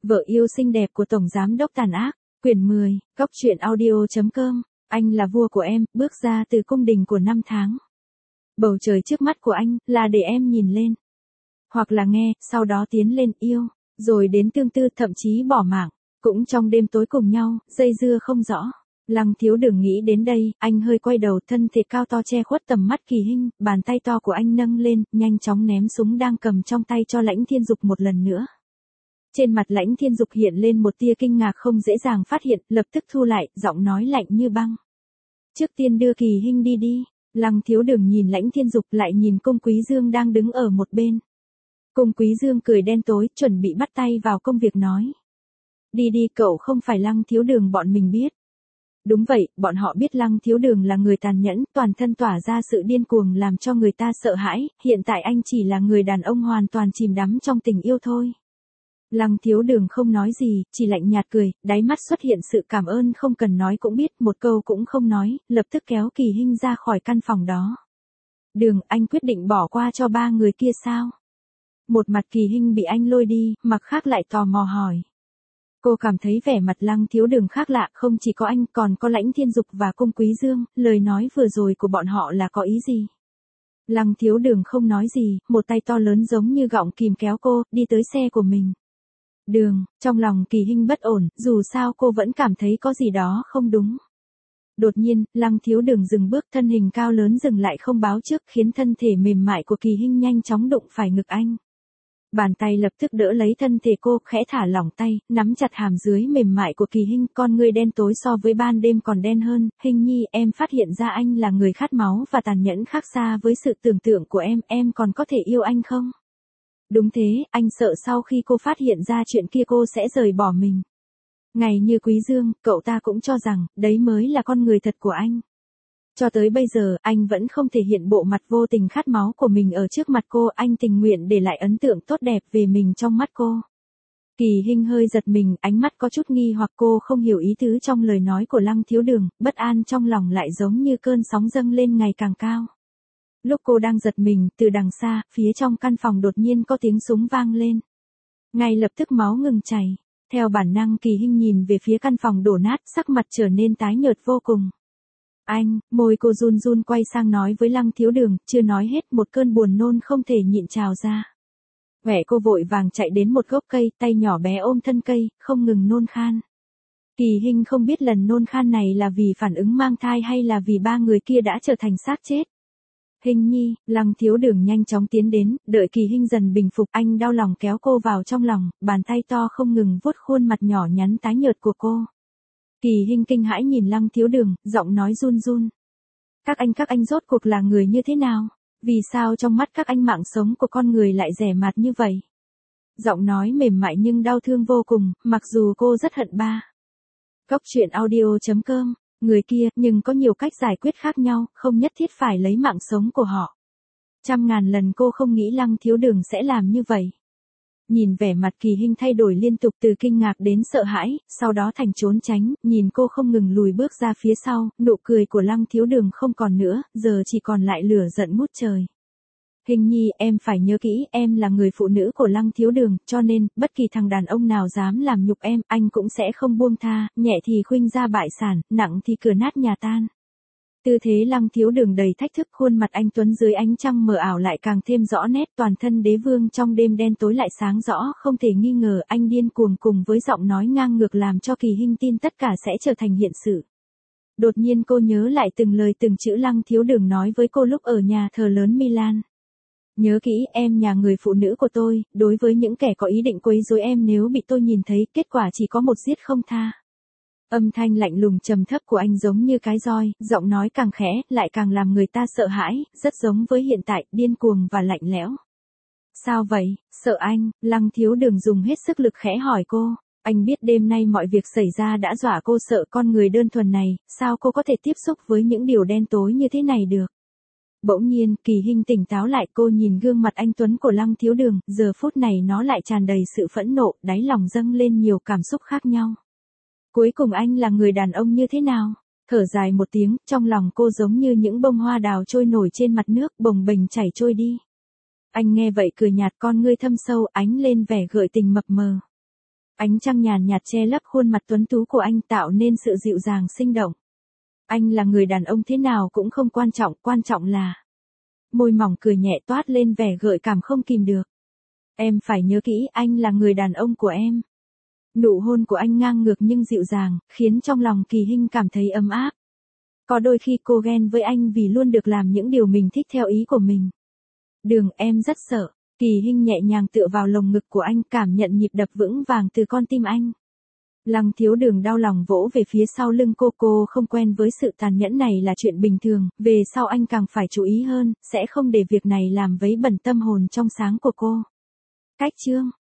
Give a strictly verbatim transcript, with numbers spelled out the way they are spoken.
Vợ yêu xinh đẹp của Tổng Giám đốc tàn ác, quyển mười, góc truyện audio.com, anh là vua của em, bước ra từ cung đình của năm tháng. Bầu trời trước mắt của anh, là để em nhìn lên. Hoặc là nghe, sau đó tiến lên yêu, rồi đến tương tư thậm chí bỏ mạng, cũng trong đêm tối cùng nhau, dây dưa không rõ. Lăng Thiếu Đừng nghĩ đến đây, anh hơi quay đầu, thân thể cao to che khuất tầm mắt Kỳ Hinh, bàn tay to của anh nâng lên, nhanh chóng ném súng đang cầm trong tay cho Lãnh Thiên Dục một lần nữa. Trên mặt Lãnh Thiên Dục hiện lên một tia kinh ngạc không dễ dàng phát hiện, lập tức thu lại, giọng nói lạnh như băng. Trước tiên đưa Kỳ Hinh đi đi. Lăng Thiếu Đừng nhìn Lãnh Thiên Dục lại nhìn Cung Quý Dương đang đứng ở một bên. Cung Quý Dương cười đen tối, chuẩn bị bắt tay vào công việc nói. Đi đi, cậu không phải Lăng Thiếu Đừng bọn mình biết. Đúng vậy, bọn họ biết Lăng Thiếu Đừng là người tàn nhẫn, toàn thân tỏa ra sự điên cuồng làm cho người ta sợ hãi, hiện tại anh chỉ là người đàn ông hoàn toàn chìm đắm trong tình yêu thôi. Lăng Thiếu Đừng không nói gì, chỉ lạnh nhạt cười, đáy mắt xuất hiện sự cảm ơn không cần nói cũng biết, một câu cũng không nói, lập tức kéo Kỳ Hinh ra khỏi căn phòng đó. Đường, anh quyết định bỏ qua cho ba người kia sao? Một mặt Kỳ Hinh bị anh lôi đi, mặt khác lại tò mò hỏi. Cô cảm thấy vẻ mặt Lăng Thiếu Đừng khác lạ, không chỉ có anh còn có Lãnh Thiên Dục và Cung Quý Dương, lời nói vừa rồi của bọn họ là có ý gì? Lăng Thiếu Đừng không nói gì, một tay to lớn giống như gọng kìm kéo cô, đi tới xe của mình. Đường, trong lòng Kỳ Hinh bất ổn, dù sao cô vẫn cảm thấy có gì đó không đúng. Đột nhiên, Lăng Thiếu Đừng dừng bước, thân hình cao lớn dừng lại không báo trước, khiến thân thể mềm mại của Kỳ Hinh nhanh chóng đụng phải ngực anh. Bàn tay lập tức đỡ lấy thân thể cô, khẽ thả lỏng tay, nắm chặt hàm dưới mềm mại của Kỳ Hinh, con ngươi đen tối so với ban đêm còn đen hơn. Hinh nhi, em phát hiện ra anh là người khát máu và tàn nhẫn khác xa với sự tưởng tượng của em, em còn có thể yêu anh không? Đúng thế, anh sợ sau khi cô phát hiện ra chuyện kia cô sẽ rời bỏ mình. Ngày như Quý Dương, cậu ta cũng cho rằng, đấy mới là con người thật của anh. Cho tới bây giờ, anh vẫn không thể hiện bộ mặt vô tình khát máu của mình ở trước mặt cô, anh tình nguyện để lại ấn tượng tốt đẹp về mình trong mắt cô. Kỳ Hinh hơi giật mình, ánh mắt có chút nghi hoặc, cô không hiểu ý tứ trong lời nói của Lăng Thiếu Đừng, bất an trong lòng lại giống như cơn sóng dâng lên ngày càng cao. Lúc cô đang giật mình, từ đằng xa, phía trong căn phòng đột nhiên có tiếng súng vang lên. Ngay lập tức máu ngừng chảy. Theo bản năng Kỳ Hinh nhìn về phía căn phòng đổ nát, sắc mặt trở nên tái nhợt vô cùng. Anh, môi cô run run quay sang nói với Lăng Thiếu Đừng, chưa nói hết một cơn buồn nôn không thể nhịn trào ra. Vẻ cô vội vàng chạy đến một gốc cây, tay nhỏ bé ôm thân cây, không ngừng nôn khan. Kỳ Hinh không biết lần nôn khan này là vì phản ứng mang thai hay là vì ba người kia đã trở thành xác chết. Hinh nhi, Lăng Thiếu Đừng nhanh chóng tiến đến, đợi Kỳ Hinh dần bình phục, anh đau lòng kéo cô vào trong lòng, bàn tay to không ngừng vuốt khuôn mặt nhỏ nhắn tái nhợt của cô. Kỳ Hinh kinh hãi nhìn Lăng Thiếu Đừng, giọng nói run run. Các anh các anh rốt cuộc là người như thế nào? Vì sao trong mắt các anh mạng sống của con người lại rẻ mạt như vậy? Giọng nói mềm mại nhưng đau thương vô cùng, mặc dù cô rất hận ba. Góc truyện audio.com, người kia, nhưng có nhiều cách giải quyết khác nhau, không nhất thiết phải lấy mạng sống của họ. Trăm ngàn lần cô không nghĩ Lăng Thiếu Đừng sẽ làm như vậy. Nhìn vẻ mặt Kỳ Hinh thay đổi liên tục từ kinh ngạc đến sợ hãi, sau đó thành trốn tránh, nhìn cô không ngừng lùi bước ra phía sau, nụ cười của Lăng Thiếu Đừng không còn nữa, giờ chỉ còn lại lửa giận ngút trời. Hinh nhi, em phải nhớ kỹ, em là người phụ nữ của Lăng Thiếu Đừng, cho nên, bất kỳ thằng đàn ông nào dám làm nhục em, anh cũng sẽ không buông tha, nhẹ thì khuynh ra bại sản, nặng thì cửa nát nhà tan. Tư thế Lăng Thiếu Đừng đầy thách thức, khuôn mặt anh tuấn dưới ánh trăng mờ ảo lại càng thêm rõ nét, toàn thân đế vương trong đêm đen tối lại sáng rõ, không thể nghi ngờ, anh điên cuồng cùng với giọng nói ngang ngược làm cho Kỳ Hinh tin tất cả sẽ trở thành hiện sự. Đột nhiên cô nhớ lại từng lời từng chữ Lăng Thiếu Đừng nói với cô lúc ở nhà thờ lớn Milan. Nhớ kỹ, em nhà người phụ nữ của tôi, đối với những kẻ có ý định quấy rối em nếu bị tôi nhìn thấy, kết quả chỉ có một giết không tha. Âm thanh lạnh lùng trầm thấp của anh giống như cái roi, giọng nói càng khẽ, lại càng làm người ta sợ hãi, rất giống với hiện tại, điên cuồng và lạnh lẽo. Sao vậy, sợ anh? Lăng Thiếu Đừng dùng hết sức lực khẽ hỏi cô. Anh biết đêm nay mọi việc xảy ra đã dọa cô sợ con người đơn thuần này, sao cô có thể tiếp xúc với những điều đen tối như thế này được? Bỗng nhiên, Kỳ Hinh tỉnh táo lại, cô nhìn gương mặt anh tuấn của Lăng Thiếu Đừng, giờ phút này nó lại tràn đầy sự phẫn nộ, đáy lòng dâng lên nhiều cảm xúc khác nhau. Cuối cùng anh là người đàn ông như thế nào? Thở dài một tiếng, trong lòng cô giống như những bông hoa đào trôi nổi trên mặt nước, bồng bềnh chảy trôi đi. Anh nghe vậy cười nhạt, con ngươi thâm sâu, ánh lên vẻ gợi tình mập mờ. Ánh trăng nhàn nhạt che lấp khuôn mặt tuấn tú của anh tạo nên sự dịu dàng sinh động. Anh là người đàn ông thế nào cũng không quan trọng, quan trọng là... Môi mỏng cười nhẹ toát lên vẻ gợi cảm không kìm được. Em phải nhớ kỹ, anh là người đàn ông của em. Nụ hôn của anh ngang ngược nhưng dịu dàng, khiến trong lòng Kỳ Hinh cảm thấy ấm áp. Có đôi khi cô ghen với anh vì luôn được làm những điều mình thích theo ý của mình. Đường, em rất sợ. Kỳ Hinh nhẹ nhàng tựa vào lồng ngực của anh, cảm nhận nhịp đập vững vàng từ con tim anh. Lăng Thiếu Đường đau lòng vỗ về phía sau lưng cô, cô không quen với sự tàn nhẫn này là chuyện bình thường, về sau anh càng phải chú ý hơn, sẽ không để việc này làm vấy bẩn tâm hồn trong sáng của cô. Cách chương